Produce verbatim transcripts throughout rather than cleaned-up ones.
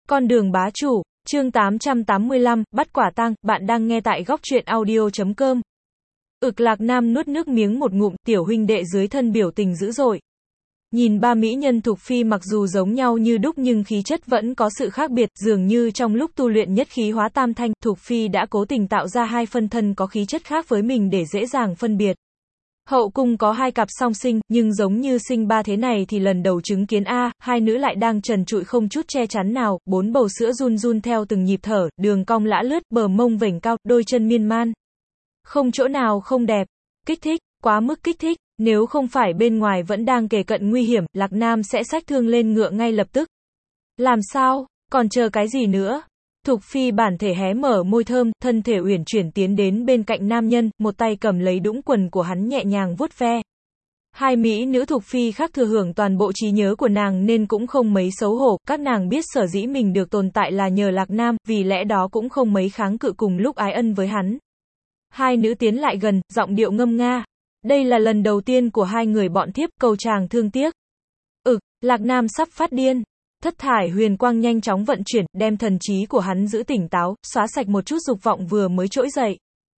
Con đường bá chủ, chương tám trăm tám mươi lăm, bắt quả tang, bạn đang nghe tại góc truyện audio chấm com. Ực Lạc Nam nuốt nước miếng một ngụm, tiểu huynh đệ dưới thân biểu tình dữ dội. Nhìn ba mỹ nhân Thục Phi mặc dù giống nhau như đúc nhưng khí chất vẫn có sự khác biệt, dường như trong lúc tu luyện nhất khí hóa tam thanh, Thục Phi đã cố tình tạo ra hai phân thân có khí chất khác với mình để dễ dàng phân biệt. Hậu cung có hai cặp song sinh, nhưng giống như sinh ba thế này thì lần đầu chứng kiến a, hai nữ lại đang trần trụi không chút che chắn nào, bốn bầu sữa run run theo từng nhịp thở, đường cong lã lướt, bờ mông vểnh cao, đôi chân miên man. Không chỗ nào không đẹp, kích thích, quá mức kích thích, nếu không phải bên ngoài vẫn đang kề cận nguy hiểm, Lạc Nam sẽ xách thương lên ngựa ngay lập tức. Làm sao, còn chờ cái gì nữa? Thục Phi bản thể hé mở môi thơm, thân thể uyển chuyển tiến đến bên cạnh nam nhân, một tay cầm lấy đũng quần của hắn nhẹ nhàng vuốt ve. Hai mỹ nữ Thục Phi khác thừa hưởng toàn bộ trí nhớ của nàng nên cũng không mấy xấu hổ, các nàng biết sở dĩ mình được tồn tại là nhờ Lạc Nam, vì lẽ đó cũng không mấy kháng cự cùng lúc ái ân với hắn. Hai nữ tiến lại gần, giọng điệu ngâm nga. Đây là lần đầu tiên của hai người bọn thiếp, cầu chàng thương tiếc. Ực, Lạc Nam sắp phát điên. Thất thải huyền quang nhanh chóng vận chuyển, đem thần trí của hắn giữ tỉnh táo, xóa sạch một chút dục vọng vừa mới trỗi dậy.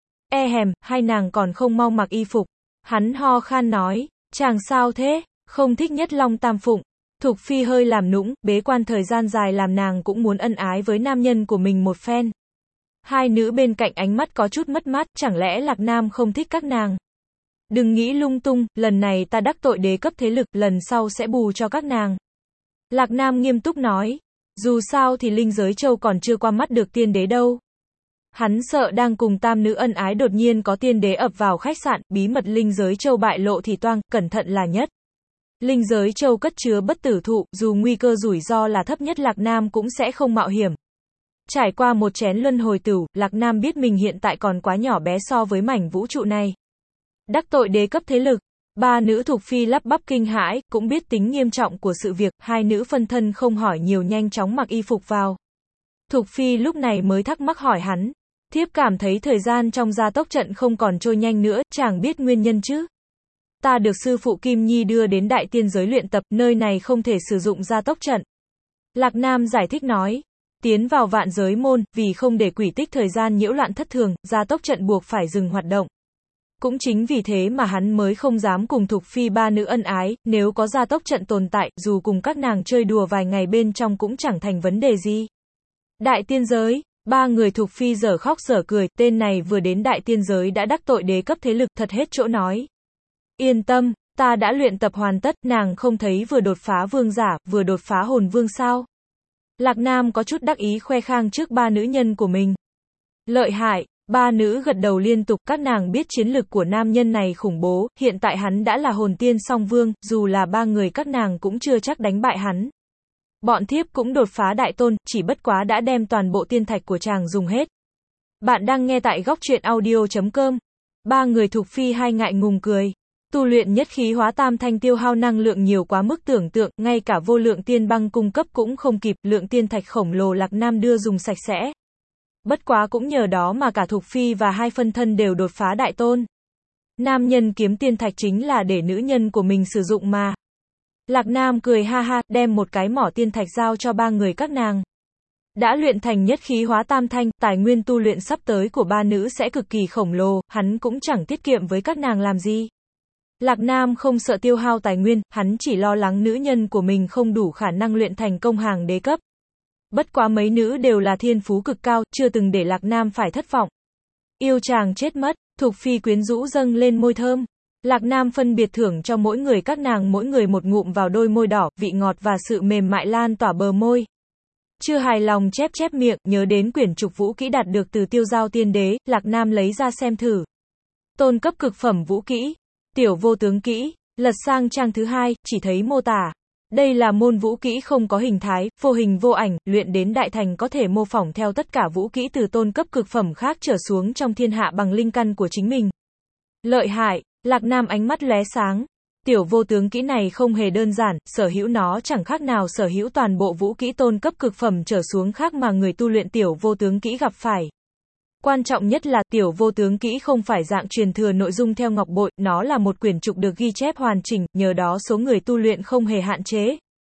E hèm, hai nàng còn không mau mặc y phục. Hắn ho khan nói, chàng sao thế, không thích Nhất Long Tam Phụng. Thục Phi hơi làm nũng, bế quan thời gian dài làm nàng cũng muốn ân ái với nam nhân của mình một phen. Hai nữ bên cạnh ánh mắt có chút mất mát, chẳng lẽ Lạc Nam không thích các nàng? Đừng nghĩ lung tung, lần này ta đắc tội đế cấp thế lực, lần sau sẽ bù cho các nàng. Lạc Nam nghiêm túc nói, dù sao thì linh giới châu còn chưa qua mắt được tiên đế đâu. Hắn sợ đang cùng tam nữ ân ái đột nhiên có tiên đế ập vào khách sạn, bí mật linh giới châu bại lộ thì toang, cẩn thận là nhất. Linh giới châu cất chứa bất tử thụ, dù nguy cơ rủi ro là thấp nhất Lạc Nam cũng sẽ không mạo hiểm. Trải qua một chén luân hồi tửu, Lạc Nam biết mình hiện tại còn quá nhỏ bé so với mảnh vũ trụ này. Đắc tội đế cấp thế lực. Ba nữ Thục Phi lắp bắp kinh hãi, cũng biết tính nghiêm trọng của sự việc, hai nữ phân thân không hỏi nhiều nhanh chóng mặc y phục vào. Thục Phi lúc này mới thắc mắc hỏi hắn, thiếp cảm thấy thời gian trong gia tốc trận không còn trôi nhanh nữa, chàng biết nguyên nhân chứ? Ta được sư phụ Kim Nhi đưa đến đại tiên giới luyện tập, nơi này không thể sử dụng gia tốc trận. Lạc Nam giải thích nói, tiến vào vạn giới môn, vì không để quỷ tích thời gian nhiễu loạn thất thường, gia tốc trận buộc phải dừng hoạt động. Cũng chính vì thế mà hắn mới không dám cùng Thục Phi ba nữ ân ái, nếu có gia tốc trận tồn tại, dù cùng các nàng chơi đùa vài ngày bên trong cũng chẳng thành vấn đề gì. Đại tiên giới, ba người Thục Phi dở khóc dở cười, tên này vừa đến đại tiên giới đã đắc tội đế cấp thế lực, thật hết chỗ nói. Yên tâm, ta đã luyện tập hoàn tất, nàng không thấy vừa đột phá vương giả, vừa đột phá hồn vương sao? Lạc Nam có chút đắc ý khoe khang trước ba nữ nhân của mình. Lợi hại. Ba nữ gật đầu liên tục, các nàng biết chiến lực của nam nhân này khủng bố, hiện tại hắn đã là hồn tiên song vương, dù là ba người các nàng cũng chưa chắc đánh bại hắn. Bọn thiếp cũng đột phá đại tôn, chỉ bất quá đã đem toàn bộ tiên thạch của chàng dùng hết. Bạn đang nghe tại góc truyện audio chấm com. Ba người Thục Phi hai ngại ngùng cười. Tu luyện nhất khí hóa tam thanh tiêu hao năng lượng nhiều quá mức tưởng tượng, ngay cả vô lượng tiên băng cung cấp cũng không kịp, lượng tiên thạch khổng lồ Lạc Nam đưa dùng sạch sẽ. Bất quá cũng nhờ đó mà cả Thục Phi và hai phân thân đều đột phá đại tôn. Nam nhân kiếm tiên thạch chính là để nữ nhân của mình sử dụng mà. Lạc Nam cười ha ha, đem một cái mỏ tiên thạch giao cho ba người các nàng. Đã luyện thành nhất khí hóa tam thanh, tài nguyên tu luyện sắp tới của ba nữ sẽ cực kỳ khổng lồ, hắn cũng chẳng tiết kiệm với các nàng làm gì. Lạc Nam không sợ tiêu hao tài nguyên, hắn chỉ lo lắng nữ nhân của mình không đủ khả năng luyện thành công hàng đế cấp. Bất quá mấy nữ đều là thiên phú cực cao, chưa từng để Lạc Nam phải thất vọng. Yêu chàng chết mất, Thục Phi quyến rũ dâng lên môi thơm. Lạc Nam phân biệt thưởng cho mỗi người các nàng mỗi người một ngụm vào đôi môi đỏ, vị ngọt và sự mềm mại lan tỏa bờ môi. Chưa hài lòng chép chép miệng, nhớ đến quyển trục vũ kỹ đạt được từ Tiêu Giao tiên đế, Lạc Nam lấy ra xem thử. Tôn cấp cực phẩm vũ kỹ, tiểu vô tướng kỹ, lật sang trang thứ hai, chỉ thấy mô tả. Đây là môn vũ kỹ không có hình thái, vô hình vô ảnh, luyện đến đại thành có thể mô phỏng theo tất cả vũ kỹ từ tôn cấp cực phẩm khác trở xuống trong thiên hạ bằng linh căn của chính mình. Lợi hại, Lạc Nam ánh mắt lóe sáng. Tiểu vô tướng kỹ này không hề đơn giản, sở hữu nó chẳng khác nào sở hữu toàn bộ vũ kỹ tôn cấp cực phẩm trở xuống khác mà người tu luyện tiểu vô tướng kỹ gặp phải. Quan trọng nhất là tiểu vô tướng kỹ không phải dạng truyền thừa nội dung theo ngọc bội, nó là một quyển trục được ghi chép hoàn chỉnh, nhờ đó số người tu luyện không hề hạn chế.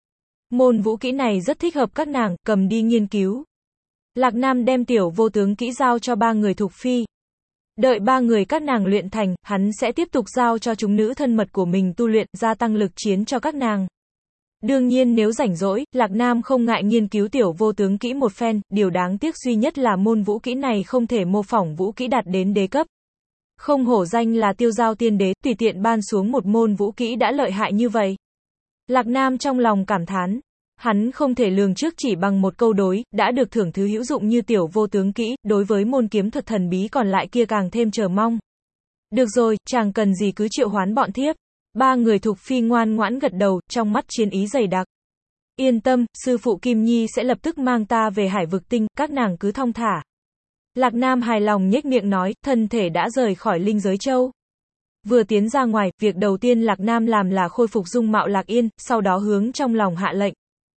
Môn vũ kỹ này rất thích hợp các nàng, cầm đi nghiên cứu. Lạc Nam đem tiểu vô tướng kỹ giao cho ba người Thục Phi. Đợi ba người các nàng luyện thành, hắn sẽ tiếp tục giao cho chúng nữ thân mật của mình tu luyện, gia tăng lực chiến cho các nàng. Đương nhiên nếu rảnh rỗi, Lạc Nam không ngại nghiên cứu tiểu vô tướng kỹ một phen, điều đáng tiếc duy nhất là môn vũ kỹ này không thể mô phỏng vũ kỹ đạt đến đế cấp. Không hổ danh là tiêu giao tiên đế, tùy tiện ban xuống một môn vũ kỹ đã lợi hại như vậy. Lạc Nam trong lòng cảm thán. Hắn không thể lường trước chỉ bằng một câu đối, đã được thưởng thứ hữu dụng như tiểu vô tướng kỹ, đối với môn kiếm thuật thần bí còn lại kia càng thêm chờ mong. Được rồi, chàng cần gì cứ triệu hoán bọn thiếp. Ba người Thục Phi ngoan ngoãn gật đầu, trong mắt chiến ý dày đặc. Yên tâm, sư phụ Kim Nhi sẽ lập tức mang ta về Hải Vực Tinh, các nàng cứ thong thả. Lạc Nam hài lòng nhếch miệng nói, thân thể đã rời khỏi Linh Giới Châu. Vừa tiến ra ngoài, việc đầu tiên Lạc Nam làm là khôi phục dung mạo Lạc Yên, sau đó hướng trong lòng hạ lệnh.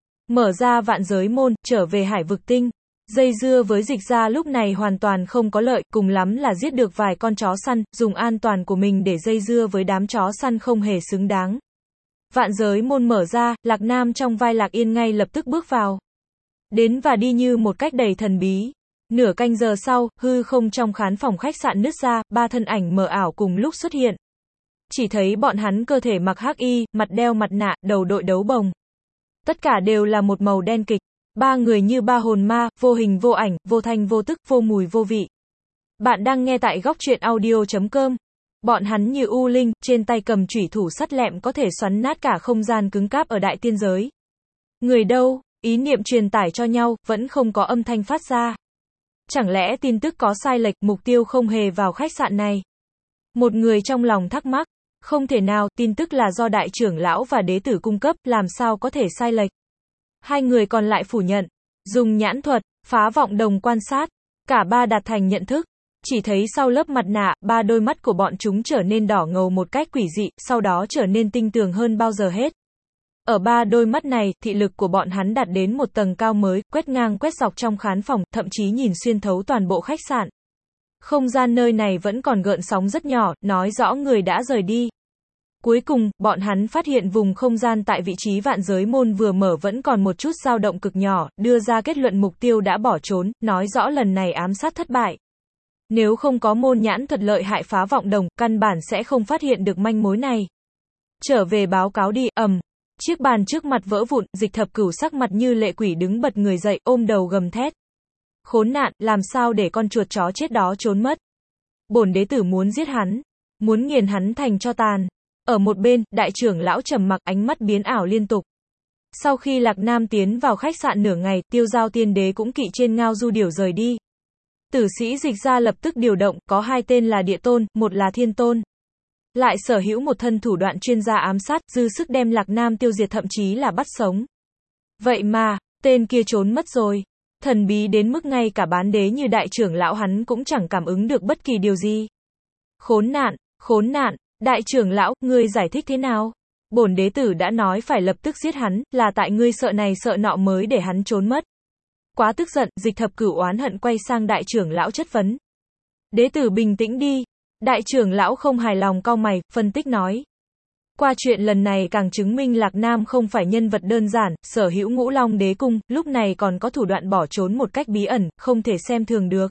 Mở ra vạn giới môn, trở về Hải Vực Tinh. Dây dưa với Dịch Gia lúc này hoàn toàn không có lợi, cùng lắm là giết được vài con chó săn, dùng an toàn của mình để dây dưa với đám chó săn không hề xứng đáng. Vạn giới môn mở ra, Lạc Nam trong vai Lạc Yên ngay lập tức bước vào. Đến và đi như một cách đầy thần bí. Nửa canh giờ sau, hư không trong khán phòng khách sạn nứt ra, ba thân ảnh mờ ảo cùng lúc xuất hiện. Chỉ thấy bọn hắn cơ thể mặc hắc y, mặt đeo mặt nạ, đầu đội đấu bồng. Tất cả đều là một màu đen kịch. Ba người như ba hồn ma, vô hình vô ảnh, vô thanh vô tức, vô mùi vô vị. Bạn đang nghe tại góc truyện audio chấm com. Bọn hắn như u linh, trên tay cầm chủy thủ sắt lẹm có thể xoắn nát cả không gian cứng cáp ở đại tiên giới. Người đâu? Ý niệm truyền tải cho nhau, vẫn không có âm thanh phát ra. Chẳng lẽ tin tức có sai lệch, mục tiêu không hề vào khách sạn này? Một người trong lòng thắc mắc. Không thể nào, tin tức là do đại trưởng lão và đế tử cung cấp, làm sao có thể sai lệch? Hai người còn lại phủ nhận. Dùng nhãn thuật, phá vọng đồng quan sát. Cả ba đạt thành nhận thức. Chỉ thấy sau lớp mặt nạ, ba đôi mắt của bọn chúng trở nên đỏ ngầu một cách quỷ dị, sau đó trở nên tinh tường hơn bao giờ hết. Ở ba đôi mắt này, thị lực của bọn hắn đạt đến một tầng cao mới, quét ngang quét dọc trong khán phòng, thậm chí nhìn xuyên thấu toàn bộ khách sạn. Không gian nơi này vẫn còn gợn sóng rất nhỏ, nói rõ người đã rời đi. Cuối cùng, bọn hắn phát hiện vùng không gian tại vị trí vạn giới môn vừa mở vẫn còn một chút dao động cực nhỏ, đưa ra kết luận mục tiêu đã bỏ trốn, nói rõ lần này ám sát thất bại. Nếu không có môn nhãn thuật lợi hại phá vọng đồng, căn bản sẽ không phát hiện được manh mối này. Trở về báo cáo đi, ầm. Chiếc bàn trước mặt vỡ vụn, Dịch Thập Cửu sắc mặt như lệ quỷ đứng bật người dậy, ôm đầu gầm thét. Khốn nạn, làm sao để con chuột chó chết đó trốn mất. Bổn đế tử muốn giết hắn, muốn nghiền hắn thành tro tàn. Ở một bên, đại trưởng lão trầm mặc, ánh mắt biến ảo liên tục. Sau khi Lạc Nam tiến vào khách sạn nửa ngày, Tiêu Giao tiên đế cũng kỵ trên ngao du điểu rời đi. Tử sĩ Dịch Gia lập tức điều động, có hai tên là Địa Tôn, một là Thiên Tôn. Lại sở hữu một thân thủ đoạn chuyên gia ám sát, dư sức đem Lạc Nam tiêu diệt thậm chí là bắt sống. Vậy mà, tên kia trốn mất rồi. Thần bí đến mức ngay cả bán đế như đại trưởng lão hắn cũng chẳng cảm ứng được bất kỳ điều gì. Khốn nạn, khốn nạn, đại trưởng lão, ngươi giải thích thế nào? Bổn đế tử đã nói phải lập tức giết hắn, là tại ngươi sợ này sợ nọ mới để hắn trốn mất. Quá tức giận, Dịch Thập Cửu oán hận quay sang đại trưởng lão chất vấn. Đế tử bình tĩnh đi. Đại trưởng lão không hài lòng cau mày, phân tích nói. Qua chuyện lần này càng chứng minh Lạc Nam không phải nhân vật đơn giản, sở hữu Ngũ Long đế cung, lúc này còn có thủ đoạn bỏ trốn một cách bí ẩn, không thể xem thường được.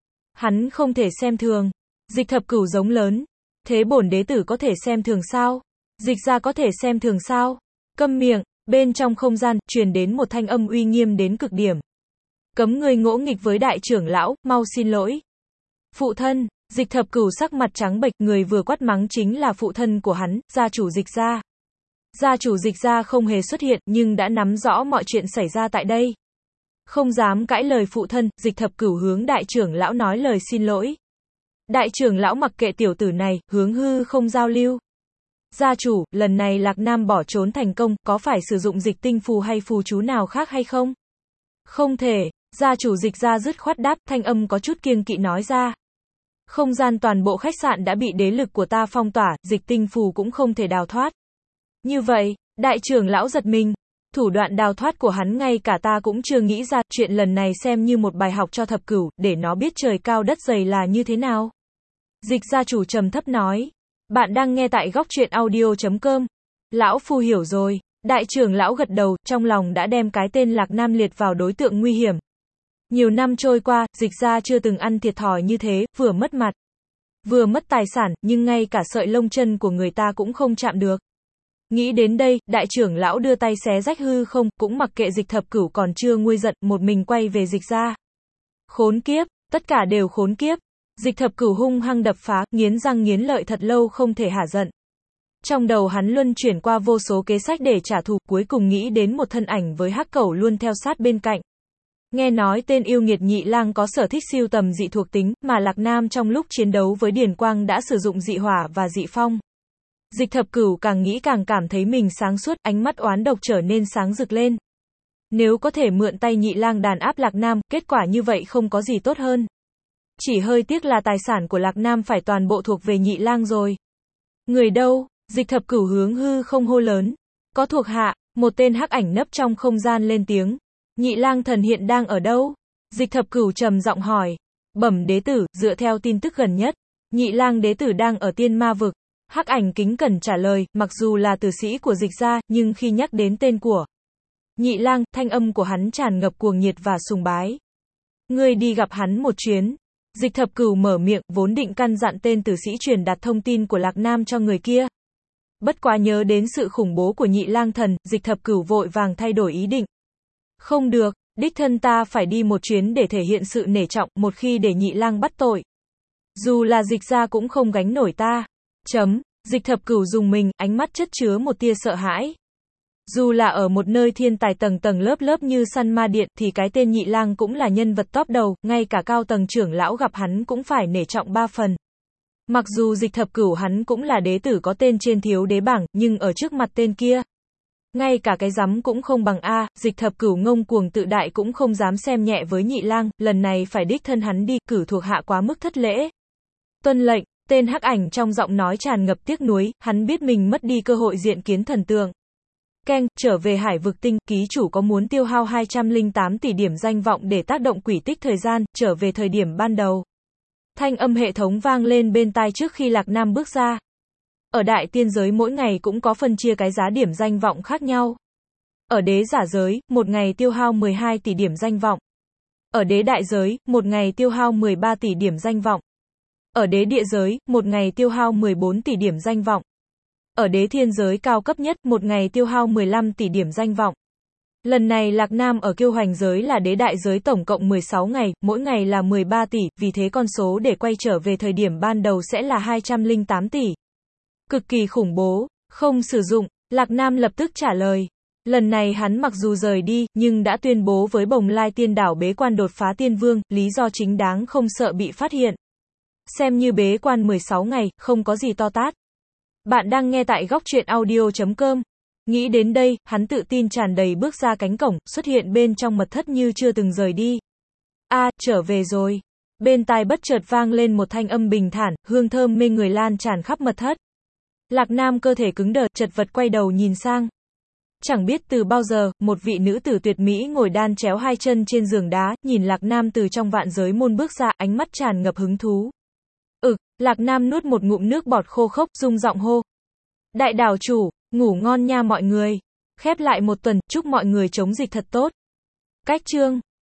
Hắn không thể xem thường. Dịch Thập Cửu giống lớn. Thế bổn đế tử có thể xem thường sao? Dịch Gia có thể xem thường sao? Câm miệng. Bên trong không gian, truyền đến một thanh âm uy nghiêm đến cực điểm. Cấm ngươi ngỗ nghịch với đại trưởng lão, mau xin lỗi. Phụ thân. Dịch Thập Cửu sắc mặt trắng bệch, người vừa quát mắng chính là phụ thân của hắn, gia chủ Dịch Gia. Gia chủ Dịch Gia không hề xuất hiện, nhưng đã nắm rõ mọi chuyện xảy ra tại đây. Không dám cãi lời phụ thân, Dịch Thập Cửu hướng đại trưởng lão nói lời xin lỗi. Đại trưởng lão mặc kệ tiểu tử này, hướng hư không giao lưu. Gia chủ, lần này Lạc Nam bỏ trốn thành công, có phải sử dụng dịch tinh phù hay phù chú nào khác hay không? Không thể, gia chủ Dịch Gia dứt khoát đáp, thanh âm có chút kiêng kỵ nói ra. Không gian toàn bộ khách sạn đã bị đế lực của ta phong tỏa, dịch tinh phù cũng không thể đào thoát. Như vậy, đại trưởng lão giật mình. Thủ đoạn đào thoát của hắn ngay cả ta cũng chưa nghĩ ra, chuyện lần này xem như một bài học cho Thập Cửu, để nó biết trời cao đất dày là như thế nào. Dịch gia chủ trầm thấp nói. Bạn đang nghe tại góc truyện audio chấm com. Lão phu hiểu rồi. Đại trưởng lão gật đầu, trong lòng đã đem cái tên Lạc Nam liệt vào đối tượng nguy hiểm. Nhiều năm trôi qua, Dịch gia chưa từng ăn thiệt thòi như thế, vừa mất mặt, vừa mất tài sản, nhưng ngay cả sợi lông chân của người ta cũng không chạm được. Nghĩ đến đây, đại trưởng lão đưa tay xé rách hư không, cũng mặc kệ Dịch Thập Cửu còn chưa nguôi giận, một mình quay về Dịch gia. Khốn kiếp, tất cả đều khốn kiếp. Dịch Thập Cửu hung hăng đập phá, nghiến răng nghiến lợi thật lâu không thể hả giận. Trong đầu hắn luân chuyển qua vô số kế sách để trả thù, cuối cùng nghĩ đến một thân ảnh với hắc cẩu luôn theo sát bên cạnh. Nghe nói tên yêu nghiệt Nhị Lang có sở thích siêu tầm dị thuộc tính, mà Lạc Nam trong lúc chiến đấu với Điền Quang đã sử dụng dị hỏa và dị phong. Dịch Thập Cửu càng nghĩ càng cảm thấy mình sáng suốt, ánh mắt oán độc trở nên sáng rực lên. Nếu có thể mượn tay Nhị Lang đàn áp Lạc Nam, kết quả như vậy không có gì tốt hơn. Chỉ hơi tiếc là tài sản của Lạc Nam phải toàn bộ thuộc về Nhị Lang rồi. Người đâu? Dịch Thập Cửu hướng hư không hô lớn. Có thuộc hạ, một tên hắc ảnh nấp trong không gian lên tiếng. Nhị Lang thần hiện đang ở đâu? Dịch Thập Cửu trầm giọng hỏi. Bẩm đế tử, dựa theo tin tức gần nhất, Nhị Lang đế tử đang ở Tiên Ma vực. Hắc ảnh kính cẩn trả lời, mặc dù là tử sĩ của Dịch gia, nhưng khi nhắc đến tên của Nhị Lang, thanh âm của hắn tràn ngập cuồng nhiệt và sùng bái. Ngươi đi gặp hắn một chuyến. Dịch Thập Cửu mở miệng, vốn định căn dặn tên tử sĩ truyền đạt thông tin của Lạc Nam cho người kia. Bất quá nhớ đến sự khủng bố của Nhị Lang thần, Dịch Thập Cửu vội vàng thay đổi ý định. Không được, đích thân ta phải đi một chuyến để thể hiện sự nể trọng, một khi để Nhị Lang bắt tội, dù là Dịch gia cũng không gánh nổi ta. Chấm, Dịch Thập Cửu dùng mình, ánh mắt chất chứa một tia sợ hãi. Dù là ở một nơi thiên tài tầng tầng lớp lớp như Săn Ma Điện thì cái tên Nhị Lang cũng là nhân vật top đầu, ngay cả cao tầng trưởng lão gặp hắn cũng phải nể trọng ba phần. Mặc dù Dịch Thập Cửu hắn cũng là đế tử có tên trên thiếu đế bảng, nhưng ở trước mặt tên kia, ngay cả cái rắm cũng không bằng a. Dịch Thập Cửu ngông cuồng tự đại cũng không dám xem nhẹ với Nhị Lang, lần này phải đích thân hắn đi, cử thuộc hạ quá mức thất lễ. Tuân lệnh. Tên hắc ảnh trong giọng nói tràn ngập tiếc nuối, hắn biết mình mất đi cơ hội diện kiến thần tượng. Keng, trở về Hải Vực Tinh, ký chủ có muốn tiêu hao hai trăm lẻ tám tỷ điểm danh vọng để tác động quỷ tích thời gian, trở về thời điểm ban đầu. Thanh âm hệ thống vang lên bên tai trước khi Lạc Nam bước ra. Ở đại tiên giới mỗi ngày cũng có phân chia cái giá điểm danh vọng khác nhau. Ở đế giả giới, một ngày tiêu hao mười hai tỷ điểm danh vọng. Ở đế đại giới, một ngày tiêu hao mười ba tỷ điểm danh vọng. Ở đế địa giới, một ngày tiêu hao mười bốn tỷ điểm danh vọng. Ở đế thiên giới cao cấp nhất, một ngày tiêu hao mười lăm tỷ điểm danh vọng. Lần này Lạc Nam ở Kiêu Hoành giới là đế đại giới tổng cộng mười sáu ngày, mỗi ngày là mười ba tỷ, vì thế con số để quay trở về thời điểm ban đầu sẽ là hai trăm lẻ tám tỷ. Cực kỳ khủng bố, không sử dụng, Lạc Nam lập tức trả lời. Lần này hắn mặc dù rời đi, nhưng đã tuyên bố với Bồng Lai Tiên Đảo bế quan đột phá tiên vương, lý do chính đáng không sợ bị phát hiện. Xem như bế quan mười sáu ngày, không có gì to tát. Bạn đang nghe tại góc truyện audio chấm com. Nghĩ đến đây, hắn tự tin tràn đầy bước ra cánh cổng, xuất hiện bên trong mật thất như chưa từng rời đi. A, trở về rồi. Bên tai bất chợt vang lên một thanh âm bình thản, hương thơm mê người lan tràn khắp mật thất. Lạc Nam cơ thể cứng đờ, chật vật quay đầu nhìn sang. Chẳng biết từ bao giờ, một vị nữ tử tuyệt mỹ ngồi đan chéo hai chân trên giường đá, nhìn Lạc Nam từ trong vạn giới môn bước ra, ánh mắt tràn ngập hứng thú. Ực, Lạc Nam nuốt một ngụm nước bọt khô khốc, rung giọng hô. Đại đảo chủ, ngủ ngon nha mọi người. Khép lại một tuần, chúc mọi người chống dịch thật tốt. Cách chương.